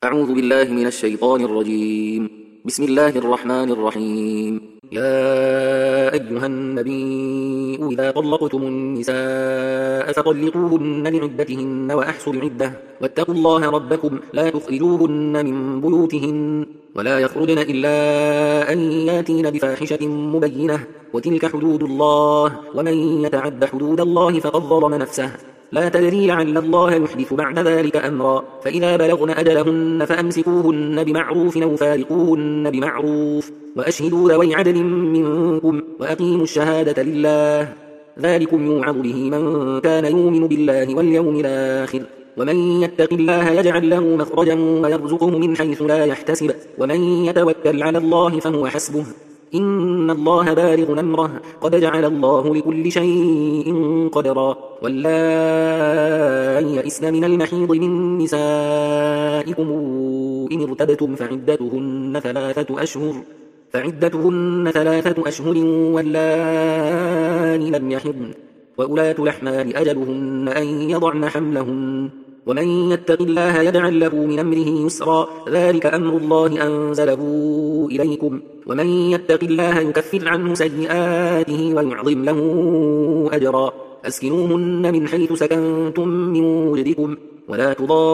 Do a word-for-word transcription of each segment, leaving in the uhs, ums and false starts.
أعوذ بالله من الشيطان الرجيم. بسم الله الرحمن الرحيم. يا أيها النبي إذا طلقتم النساء فطلقوهن لعدتهن وأحصوا العدة واتقوا الله ربكم لا تخرجوهن من بيوتهن ولا يخرجن إلا أن ياتين بفاحشة مبينة وتلك حدود الله ومن يتعد حدود الله فقد ظلم نفسه لا تدري لعل الله يحدث بعد ذلك أمرا فإذا بلغن أجلهن فأمسكوهن بمعروف أو فارقوهن بمعروف وأشهدوا ذوي عدل منكم وأقيموا الشهادة لله ذلكم يوعظ به من كان يؤمن بالله واليوم الآخر ومن يتق الله يجعل له مخرجا ويرزقه من حيث لا يحتسب ومن يتوكل على الله فهو حسبه إن الله بالغ أمره قد جعل الله لكل شيء قدرا واللائي يئسن من المحيض من نسائكم إن ارتبتم فعدتهن ثلاثة أشهر فعدتهن ثلاثة أشهر واللائي لم يحضن وأولاة الأحمال أجلهن أن يضعن حملهن ومن يتق الله يجعل له من أمره يسرا ذلك أمر الله أنزله إليكم ومن يتق الله يكفر عنه سيئاته ويعظم له أجرا أسكنوهن من حيث سكنتم من وجدكم ولا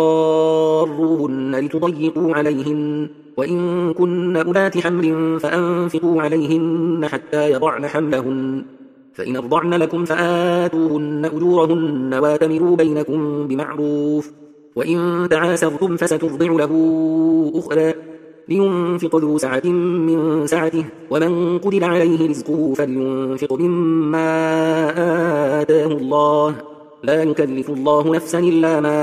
تضاروهن لتضيقوا عليهن وإن كن أولات حمل فأنفقوا عليهن حتى يضعن حملهن فإن أرضعن لكم فآتوهن أجورهن واتمروا بينكم بمعروف وإن تعاسرتم فسترضع له أخرى لينفق ذو سعة من سعته ومن قدر عليه رزقه فلينفق مما آتاه الله لا يكلف الله نفسا إلا ما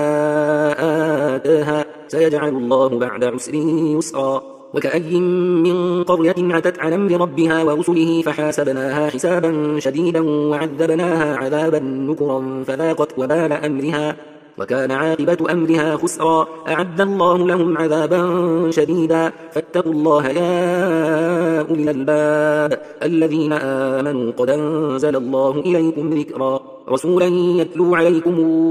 آتاها سيجعل الله بعد عسر يسرا وكأي من قرية عتت عن أمر ربها ورسله فحاسبناها حسابا شديدا وعذبناها عذابا نكرا فذاقت وبال أمرها وكان عاقبة أمرها خسرا أعد الله لهم عذابا شديدا فاتقوا الله يا أولي الألباب الذين آمنوا قد أنزل الله إليكم ذكرا رسولا يتلو عليكم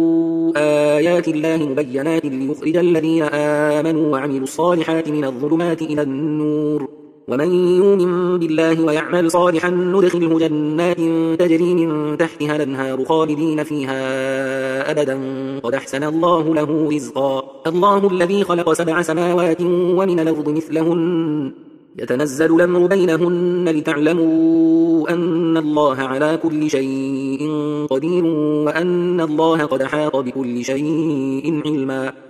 آيات الله مبينات ليخرج الذين آمنوا وعملوا الصالحات من الظلمات إلى النور ومن يؤمن بالله ويعمل صالحا ندخله جنات تجري من تحتها الأنهار خالدين فيها أبدا قد أحسن الله له رزقا الله الذي خلق سبع سماوات ومن الأرض مثلهن يتنزل الأمر بينهن لتعلموا أن الله على كل شيء قدير وأن الله قد أحاط بكل شيء علما